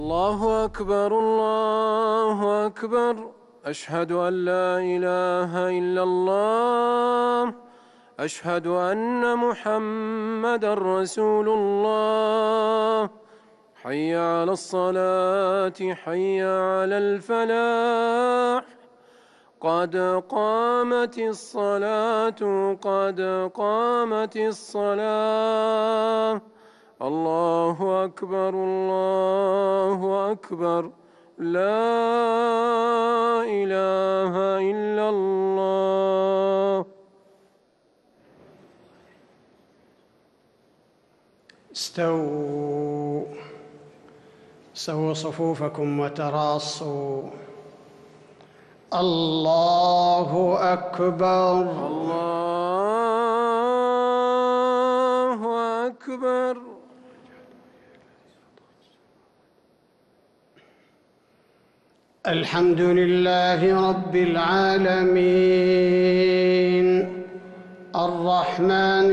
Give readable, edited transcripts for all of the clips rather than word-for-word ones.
الله أكبر الله أكبر، أشهد أن لا إله إلا الله، أشهد أن محمدًا رسول الله. حي على الصلاة حي على الفلاح، قد قامت الصلاة قد قامت الصلاة. الله أكبر الله أكبر، لا إله إلا الله. استووا صفوفكم وتراصوا. الله أكبر الله أكبر. الحمد لله رب العالمين، الرحمن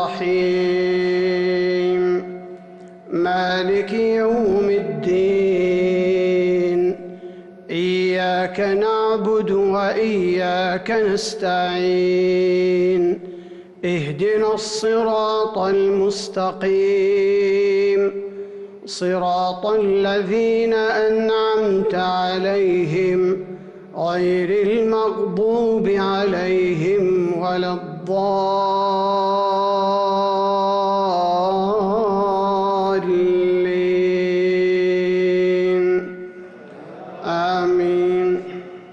الرحيم، مالك يوم الدين. إياك نعبد وإياك نستعين، اهدنا الصراط المستقيم، صراط الذين أنعمت عليهم غير المغضوب عليهم ولا الضالين. آمين.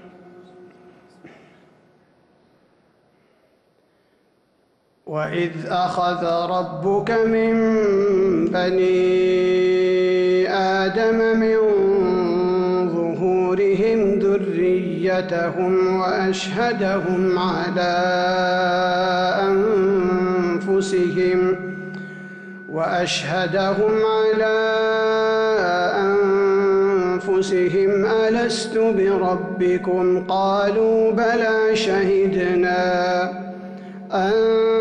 وإذ أخذ ربك من بني آدم من ظهورهم ذريتهم وأشهدهم على أنفسهم ألست بربكم؟ قالوا بلى شهدنا أن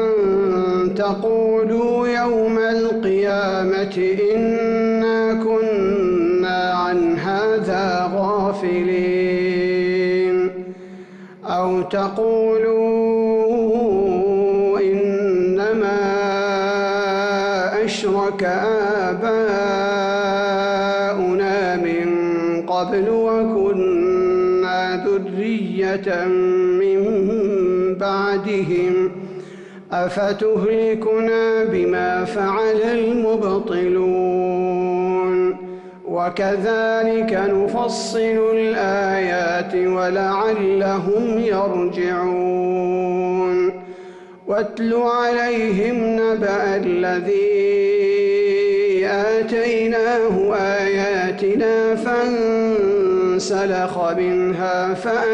تقولوا يوم القيامة إنا كنا عن هذا غافلين، أو تقولوا إنما أشرك آباؤنا من قبل وكنا ذرية من بعدهم أفتهلكنا بما فعل المبطلون. وكذلك نفصل الآيات ولعلهم يرجعون. واتل عليهم نبأ الذي آتيناه آياتنا فانسلخ منها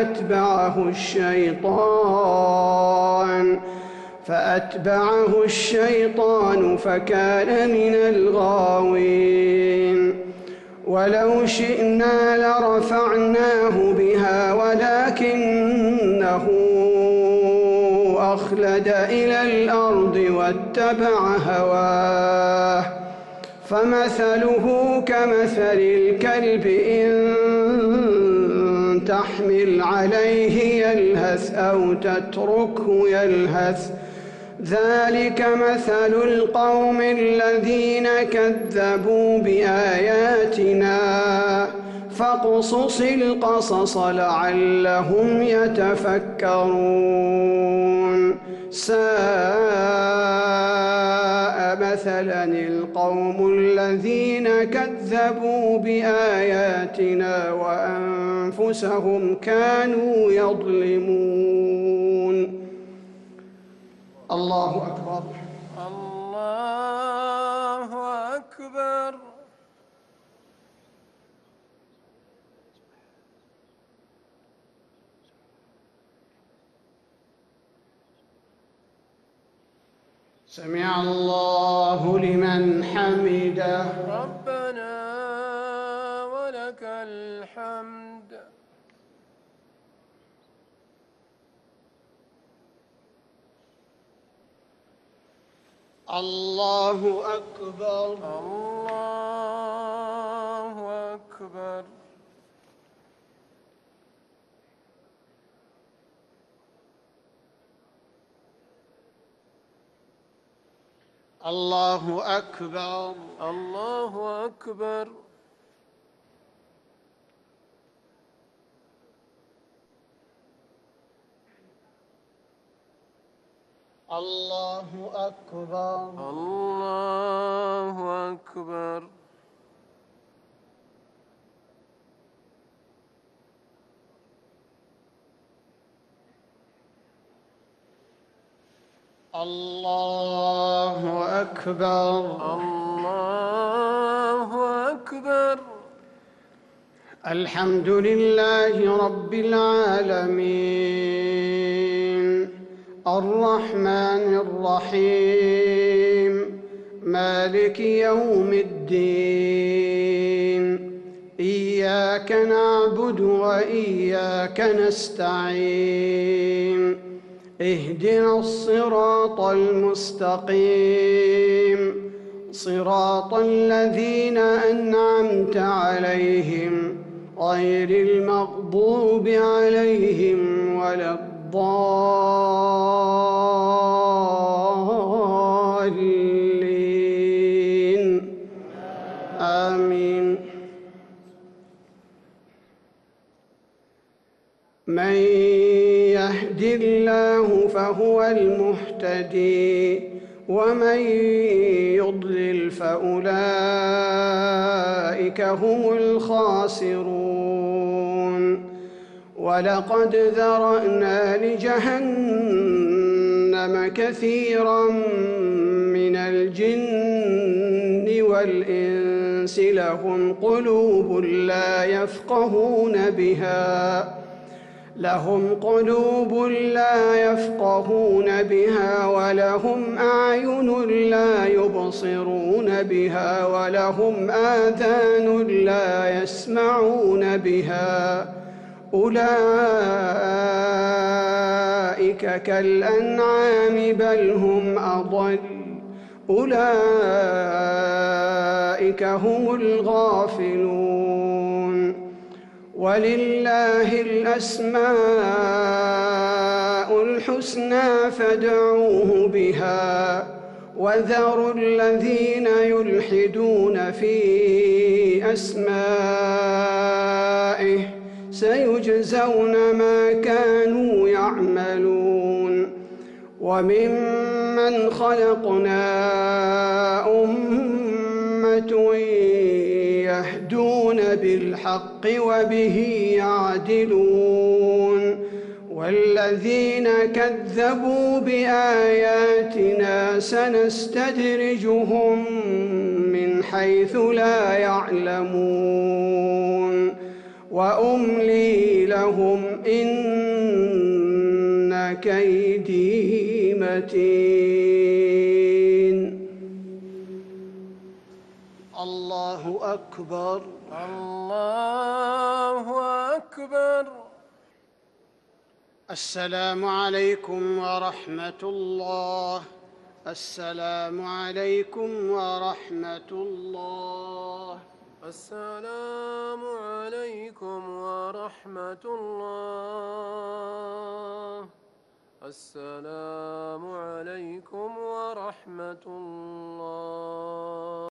فأتبعه الشيطان فكان من الغاوين. ولو شئنا لرفعناه بها ولكنه أخلد إلى الأرض واتبع هواه، فمثله كمثل الكلب إن تحمل عليه يلهث أو تتركه يلهث، ذلك مثل القوم الذين كذبوا بآياتنا. فاقصص القصص لعلهم يتفكرون. ساء مثلا القوم الذين كذبوا بآياتنا وأنفسهم كانوا يظلمون. الله أكبر الله أكبر. سمع الله لمن حمده. ربنا ولك الحمد. الله أكبر الله أكبر. أكبر. الله أكبر. الله أكبر. الله أكبر. الله أكبر. الله أكبر. الله أكبر. الحمد لله رب العالمين الرحمن الرحيم مالك يوم الدين إياك نعبد وإياك نستعين اهدنا الصراط المستقيم صراط الذين أنعمت عليهم غير المغضوب عليهم ولا الضالين آمين. من يهد الله فهو المهتدي ومن يضلل فأولئك هم الخاسرون. ولقد ذرأنا لجهنم كثيرا من الجن والإنس لهم قلوب لا يفقهون بها ولهم أعين لا يبصرون بها ولهم آذان لا يسمعون بها أولئك كالأنعام بل هم أضل أولئك هم الغافلون. ولله الأسماء الحسنى فادعوه بها وذروا الذين يلحدون في أسمائه سيجزون ما كانوا يعملون. وممن خلقنا أمة يهدون بالحق وبه يعدلون والذين كذبوا بآياتنا سنستدرجهم من حيث لا يعلمون وأملي لهم إن كيدي متين. الله أكبر. الله أكبر. السلام عليكم ورحمة الله. السلام عليكم ورحمة الله. السلام عليكم ورحمة الله. السلام عليكم ورحمة الله.